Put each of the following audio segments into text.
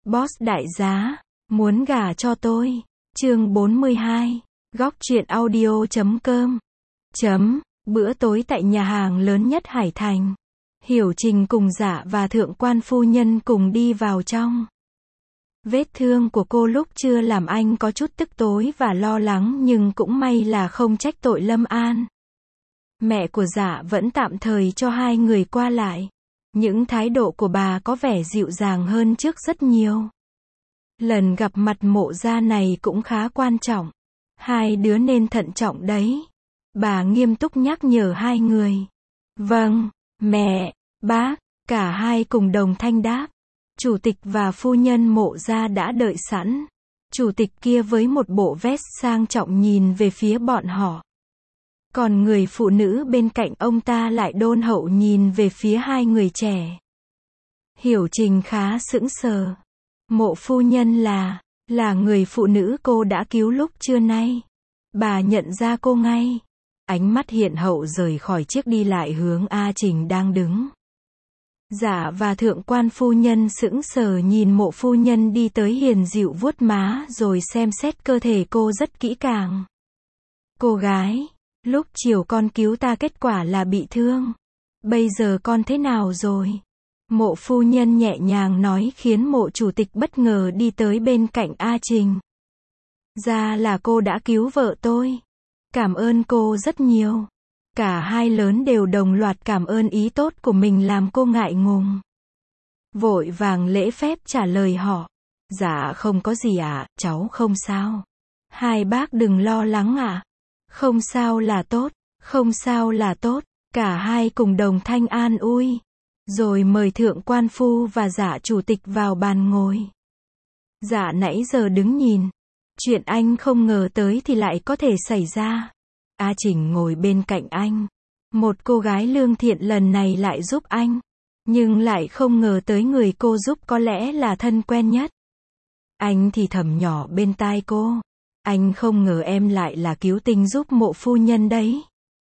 Boss đại giá, muốn gả cho tôi. Chương 42. Góc truyện audio.com. Bữa tối tại nhà hàng lớn nhất Hải Thành. Hiểu Trình cùng Dạ và Thượng quan phu nhân cùng đi vào trong. Vết thương của cô lúc trưa làm anh có chút tức tối và lo lắng, nhưng cũng may là không trách tội Lâm An. Mẹ của Dạ vẫn tạm thời cho hai người qua lại. Những thái độ của bà có vẻ dịu dàng hơn trước rất nhiều. Lần gặp mặt Mộ gia này cũng khá quan trọng. Hai đứa nên thận trọng đấy. Bà nghiêm túc nhắc nhở hai người. Vâng, mẹ, bác, cả hai cùng đồng thanh đáp. Chủ tịch và phu nhân Mộ gia đã đợi sẵn. Chủ tịch kia với một bộ vest sang trọng nhìn về phía bọn họ. Còn người phụ nữ bên cạnh ông ta lại đôn hậu nhìn về phía hai người trẻ. Hiểu Trình khá sững sờ. Mộ phu nhân là người phụ nữ cô đã cứu lúc trưa nay. Bà nhận ra cô ngay. Ánh mắt hiền hậu rời khỏi chiếc đi lại hướng A Trình đang đứng. Dạ và Thượng quan phu nhân sững sờ nhìn Mộ phu nhân đi tới, hiền dịu vuốt má rồi xem xét cơ thể cô rất kỹ càng. Cô gái, lúc chiều con cứu ta kết quả là bị thương. Bây giờ con thế nào rồi? Mộ phu nhân nhẹ nhàng nói, khiến Mộ chủ tịch bất ngờ đi tới bên cạnh A Trình. Ra là cô đã cứu vợ tôi. Cảm ơn cô rất nhiều. Cả hai lớn đều đồng loạt cảm ơn ý tốt của mình làm cô ngại ngùng. Vội vàng lễ phép trả lời họ. Dạ không có gì ạ, cháu không sao. Hai bác đừng lo lắng ạ. Không sao là tốt, không sao là tốt. Cả hai cùng đồng thanh an ủi. Rồi mời Thượng quan phu và Dạ chủ tịch vào bàn ngồi. Dạ nãy giờ đứng nhìn. Chuyện anh không ngờ tới thì lại có thể xảy ra. A Trình ngồi bên cạnh anh. Một cô gái lương thiện lần này lại giúp anh. Nhưng lại không ngờ tới người cô giúp có lẽ là thân quen nhất. Anh thì thầm nhỏ bên tai cô. Anh không ngờ em lại là cứu tinh giúp Mộ phu nhân đấy.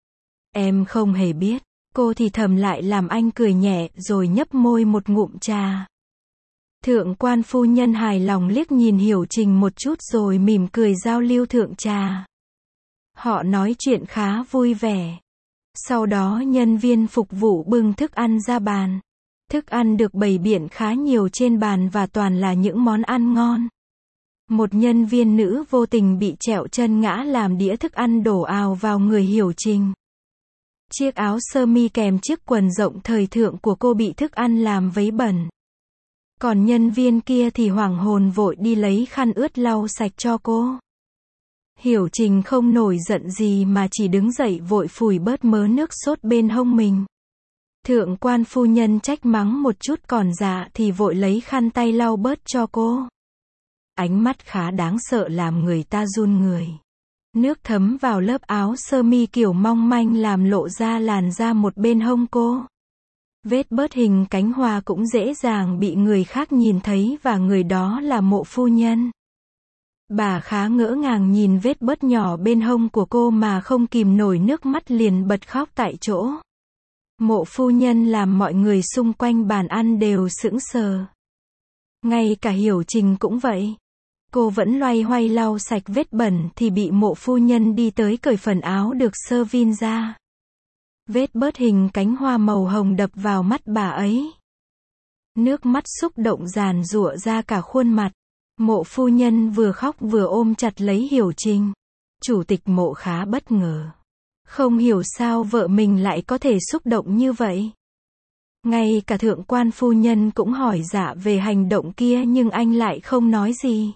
Em không hề biết. Cô thì thầm lại làm anh cười nhẹ rồi nhấp môi một ngụm trà. Thượng quan phu nhân hài lòng liếc nhìn Hiểu Trình một chút rồi mỉm cười giao lưu thượng trà. Họ nói chuyện khá vui vẻ. Sau đó nhân viên phục vụ bưng thức ăn ra bàn. Thức ăn được bày biện khá nhiều trên bàn và toàn là những món ăn ngon. Một nhân viên nữ vô tình bị trẹo chân ngã làm đĩa thức ăn đổ ào vào người Hiểu Trình. Chiếc áo sơ mi kèm chiếc quần rộng thời thượng của cô bị thức ăn làm vấy bẩn. Còn nhân viên kia thì hoảng hồn vội đi lấy khăn ướt lau sạch cho cô. Hiểu Trình không nổi giận gì mà chỉ đứng dậy vội phủi bớt mớ nước sốt bên hông mình. Thượng quan phu nhân trách mắng một chút, còn Dạ thì vội lấy khăn tay lau bớt cho cô. Ánh mắt khá đáng sợ làm người ta run người. Nước thấm vào lớp áo sơ mi kiểu mong manh làm lộ ra làn da một bên hông cô. Vết bớt hình cánh hoa cũng dễ dàng bị người khác nhìn thấy và người đó là Mộ phu nhân. Bà khá ngỡ ngàng nhìn vết bớt nhỏ bên hông của cô mà không kìm nổi nước mắt liền bật khóc tại chỗ. Mộ phu nhân làm mọi người xung quanh bàn ăn đều sững sờ. Ngay cả Hiểu Trình cũng vậy. Cô vẫn loay hoay lau sạch vết bẩn thì bị Mộ phu nhân đi tới cởi phần áo được sơ vin ra. Vết bớt hình cánh hoa màu hồng đập vào mắt bà ấy. Nước mắt xúc động giàn giụa ra cả khuôn mặt. Mộ phu nhân vừa khóc vừa ôm chặt lấy Hiểu Trình. Chủ tịch Mộ khá bất ngờ. Không hiểu sao vợ mình lại có thể xúc động như vậy. Ngay cả Thượng quan phu nhân cũng hỏi Dạ về hành động kia nhưng anh lại không nói gì.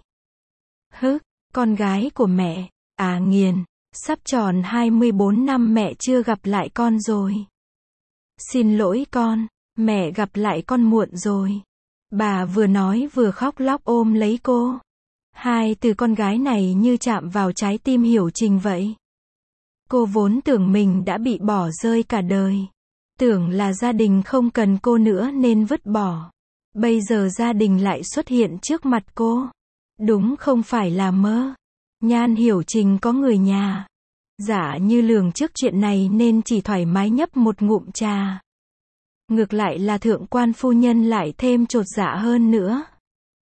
Con gái của mẹ, à nghiền, sắp tròn 24 năm mẹ chưa gặp lại con rồi. Xin lỗi con, mẹ gặp lại con muộn rồi. Bà vừa nói vừa khóc lóc ôm lấy cô. Hai từ con gái này như chạm vào trái tim Hiểu Trình vậy. Cô vốn tưởng mình đã bị bỏ rơi cả đời. Tưởng là gia đình không cần cô nữa nên vứt bỏ. Bây giờ gia đình lại xuất hiện trước mặt cô. Đúng không phải là mơ. Nhan Hiểu Trình có người nhà. Dạ như lường trước chuyện này nên chỉ thoải mái nhấp một ngụm trà. Ngược lại là Thượng quan phu nhân lại thêm chột dạ hơn nữa.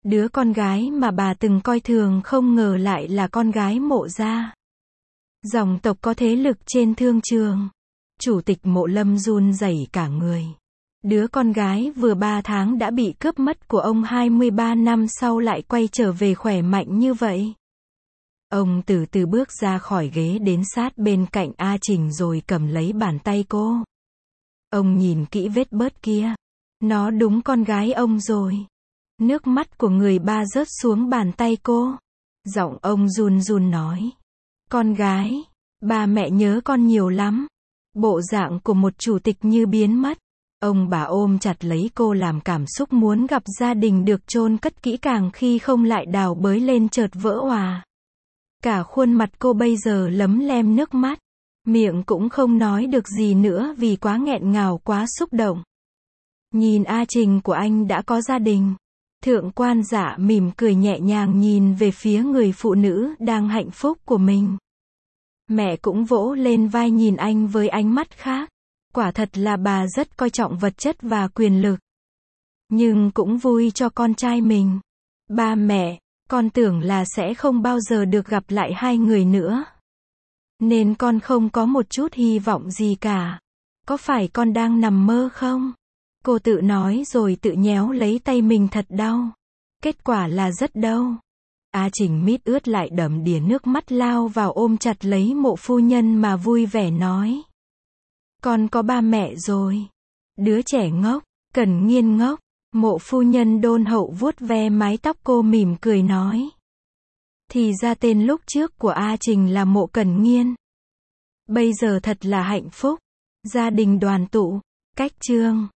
Đứa con gái mà bà từng coi thường không ngờ lại là con gái Mộ gia. Dòng tộc có thế lực trên thương trường. Chủ tịch Mộ Lâm run rẩy cả người. Đứa con gái vừa 3 tháng đã bị cướp mất của ông 23 năm sau lại quay trở về khỏe mạnh như vậy. Ông từ từ bước ra khỏi ghế đến sát bên cạnh A Trình rồi cầm lấy bàn tay cô. Ông nhìn kỹ vết bớt kia. Nó đúng con gái ông rồi. Nước mắt của người ba rớt xuống bàn tay cô. Giọng ông run run nói. Con gái, ba mẹ nhớ con nhiều lắm. Bộ dạng của một chủ tịch như biến mất. Ông bà ôm chặt lấy cô làm cảm xúc muốn gặp gia đình được chôn cất kỹ càng khi không lại đào bới lên chợt vỡ òa. Cả khuôn mặt cô bây giờ lấm lem nước mắt. Miệng cũng không nói được gì nữa vì quá nghẹn ngào quá xúc động. Nhìn A Trình của anh đã có gia đình. Thượng quan Dạ mỉm cười nhẹ nhàng nhìn về phía người phụ nữ đang hạnh phúc của mình. Mẹ cũng vỗ lên vai nhìn anh với ánh mắt khác. Quả thật là bà rất coi trọng vật chất và quyền lực. Nhưng cũng vui cho con trai mình. Ba mẹ, con tưởng là sẽ không bao giờ được gặp lại hai người nữa. Nên con không có một chút hy vọng gì cả. Có phải con đang nằm mơ không? Cô tự nói rồi tự nhéo lấy tay mình thật đau. Kết quả là rất đau. A Trình mít ướt lại đầm đìa nước mắt lao vào ôm chặt lấy Mộ phu nhân mà vui vẻ nói. Con có ba mẹ rồi. Đứa trẻ ngốc, Cẩn Nghiên ngốc. Mộ phu nhân đôn hậu vuốt ve mái tóc cô mỉm cười nói. Thì ra tên lúc trước của A Trình là Mộ Cẩn Nghiên. Bây giờ thật là hạnh phúc. Gia đình đoàn tụ. Cách chương